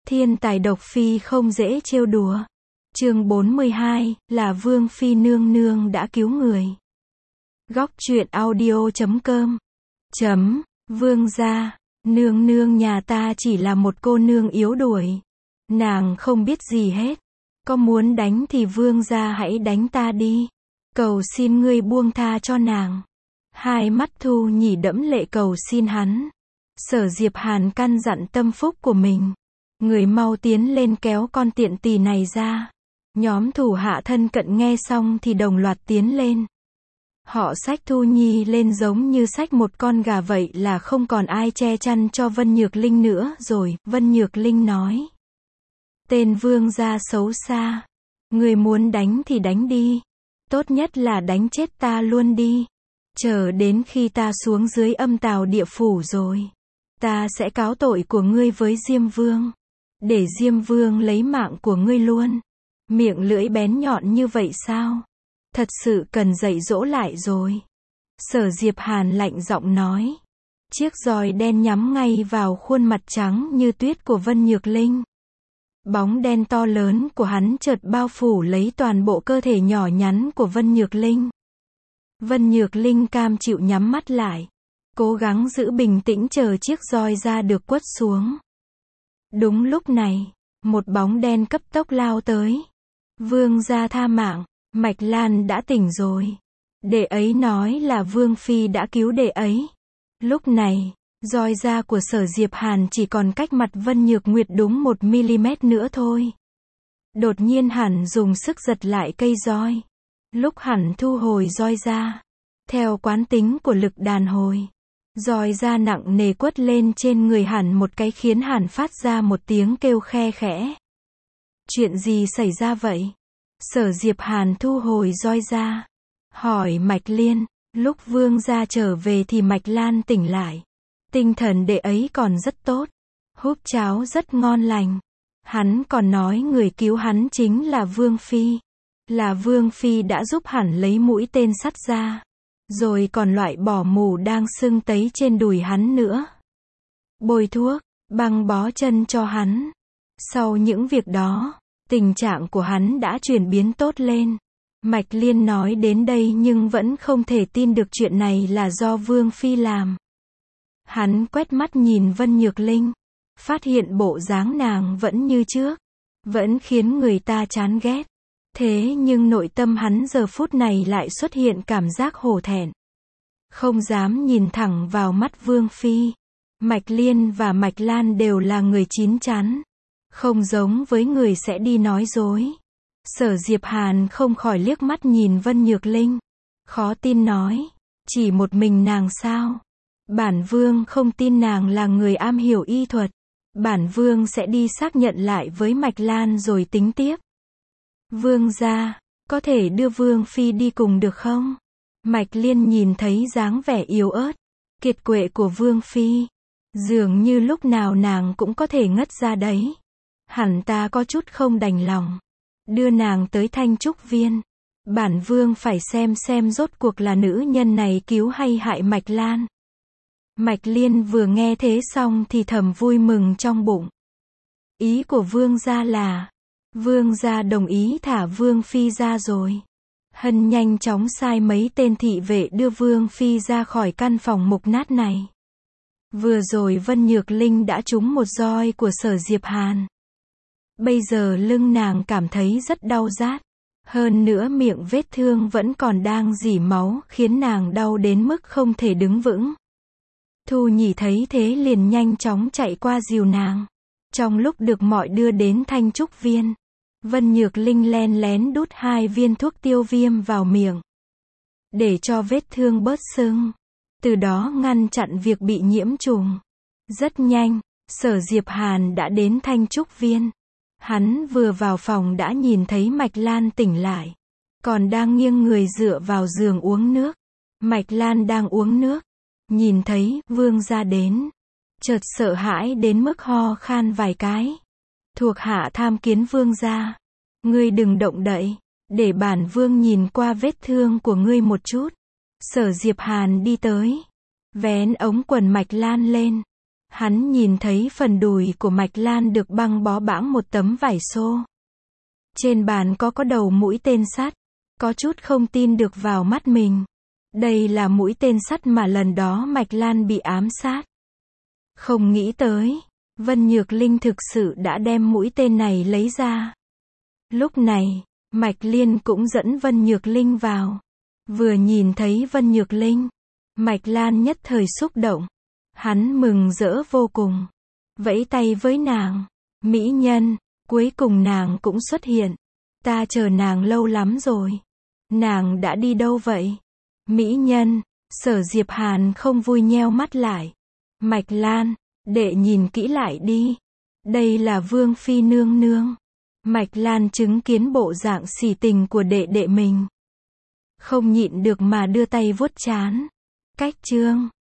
Thiên tài độc phi không dễ trêu đùa. Chương 42, là Vương Phi nương nương đã cứu người. Góc truyện audio.com. Vương gia, nương nương nhà ta chỉ là một cô nương yếu đuổi. Nàng không biết gì hết. Có muốn đánh thì vương gia hãy đánh ta đi. Cầu xin ngươi buông tha cho nàng. Hai mắt Thu Nhỉ đẫm lệ cầu xin hắn. Sở Diệp Hàn căn dặn tâm phúc của mình. Người mau tiến lên kéo con tiện tỳ này ra. Nhóm thủ hạ thân cận nghe xong thì đồng loạt tiến lên. Họ xách Thu Nhi lên giống như xách một con gà vậy, là không còn ai che chắn cho Vân Nhược Linh nữa rồi. Vân Nhược Linh nói: tên vương gia xấu xa. Người muốn đánh thì đánh đi. Tốt nhất là đánh chết ta luôn đi. Chờ đến khi ta xuống dưới âm tào địa phủ rồi, ta sẽ cáo tội của ngươi với Diêm Vương. Để Diêm Vương lấy mạng của ngươi luôn. Miệng lưỡi bén nhọn như vậy sao? Thật sự cần dạy dỗ lại rồi. Sở Diệp Hàn lạnh giọng nói. Chiếc roi đen nhắm ngay vào khuôn mặt trắng như tuyết của Vân Nhược Linh. Bóng đen to lớn của hắn chợt bao phủ lấy toàn bộ cơ thể nhỏ nhắn của Vân Nhược Linh. Vân Nhược Linh cam chịu nhắm mắt lại, cố gắng giữ bình tĩnh chờ chiếc roi ra được quất xuống. Đúng lúc này, một bóng đen cấp tốc lao tới. Vương gia tha mạng, Mạch Lan đã tỉnh rồi. Đệ ấy nói là Vương Phi đã cứu đệ ấy. Lúc này, roi da của Sở Diệp Hàn chỉ còn cách mặt Vân Nhược Nguyệt đúng 1mm nữa thôi. Đột nhiên hắn dùng sức giật lại cây roi. Lúc hắn thu hồi roi ra, theo quán tính của lực đàn hồi, roi da nặng nề quất lên trên người hắn một cái khiến hắn phát ra một tiếng kêu khe khẽ. Chuyện gì xảy ra vậy? Sở Diệp Hàn thu hồi roi ra, hỏi Mạch Liên. Lúc vương gia trở về thì Mạch Lan tỉnh lại. Tinh thần đệ ấy còn rất tốt. Húp cháo rất ngon lành. Hắn còn nói người cứu hắn chính là Vương Phi. Là Vương Phi đã giúp hắn lấy mũi tên sắt ra. Rồi còn loại bỏ mù đang sưng tấy trên đùi hắn nữa. Bôi thuốc, băng bó chân cho hắn. Sau những việc đó, tình trạng của hắn đã chuyển biến tốt lên. Mạch Liên nói đến đây nhưng vẫn không thể tin được chuyện này là do Vương Phi làm. Hắn quét mắt nhìn Vân Nhược Linh, phát hiện bộ dáng nàng vẫn như trước, vẫn khiến người ta chán ghét. Thế nhưng nội tâm hắn giờ phút này lại xuất hiện cảm giác hổ thẹn. Không dám nhìn thẳng vào mắt Vương Phi. Mạch Liên và Mạch Lan đều là người chín chắn, không giống với người sẽ đi nói dối. Sở Diệp Hàn không khỏi liếc mắt nhìn Vân Nhược Linh, khó tin nói, chỉ một mình nàng sao? Bản vương không tin nàng là người am hiểu y thuật. Bản vương sẽ đi xác nhận lại với Mạch Lan rồi tính tiếp. Vương gia, có thể đưa Vương Phi đi cùng được không? Mạch Liên nhìn thấy dáng vẻ yếu ớt, kiệt quệ của Vương Phi, dường như lúc nào nàng cũng có thể ngất ra đấy. Hẳn ta có chút không đành lòng. Đưa nàng tới Thanh Trúc Viên. Bản vương phải xem rốt cuộc là nữ nhân này cứu hay hại Mạch Lan. Mạch Liên vừa nghe thế xong thì thầm vui mừng trong bụng. Ý của vương gia là, vương gia đồng ý thả Vương Phi ra rồi. Hân nhanh chóng sai mấy tên thị vệ đưa Vương Phi ra khỏi căn phòng mục nát này. Vừa rồi Vân Nhược Linh đã trúng một roi của Sở Diệp Hàn. Bây giờ lưng nàng cảm thấy rất đau rát. Hơn nữa miệng vết thương vẫn còn đang rỉ máu khiến nàng đau đến mức không thể đứng vững. Thu Nhỉ thấy thế liền nhanh chóng chạy qua dìu nàng. Trong lúc được mọi đưa đến Thanh Trúc Viên, Vân Nhược Linh len lén đút 2 viên thuốc tiêu viêm vào miệng, để cho vết thương bớt sưng, từ đó ngăn chặn việc bị nhiễm trùng. Rất nhanh, Sở Diệp Hàn đã đến Thanh Trúc Viên. Hắn vừa vào phòng đã nhìn thấy Mạch Lan tỉnh lại, còn đang nghiêng người dựa vào giường uống nước. Mạch Lan đang uống nước, nhìn thấy vương gia đến, chợt sợ hãi đến mức ho khan vài cái. Thuộc hạ tham kiến vương gia. Ngươi đừng động đậy, để bản vương nhìn qua vết thương của ngươi một chút. Sở Diệp Hàn đi tới, vén ống quần Mạch Lan lên, Hắn nhìn thấy phần đùi của Mạch Lan được băng bó bãng một tấm vải xô. Trên bàn có đầu mũi tên sắt. Có chút không tin được vào mắt mình. Đây là mũi tên sắt mà lần đó Mạch Lan bị ám sát. Không nghĩ tới, Vân Nhược Linh thực sự đã đem mũi tên này lấy ra. Lúc này, Mạch Liên cũng dẫn Vân Nhược Linh vào. Vừa nhìn thấy Vân Nhược Linh, Mạch Lan nhất thời xúc động. Hắn mừng rỡ vô cùng. Vẫy tay với nàng. Mỹ nhân, cuối cùng nàng cũng xuất hiện. Ta chờ nàng lâu lắm rồi. Nàng đã đi đâu vậy? Mỹ nhân, Sở Diệp Hàn không vui nheo mắt lại. Mạch Lan, đệ nhìn kỹ lại đi. Đây là Vương Phi nương nương. Mạch Lan chứng kiến bộ dạng sỉ tình của đệ đệ mình. Không nhịn được mà đưa tay vuốt trán. Cách chương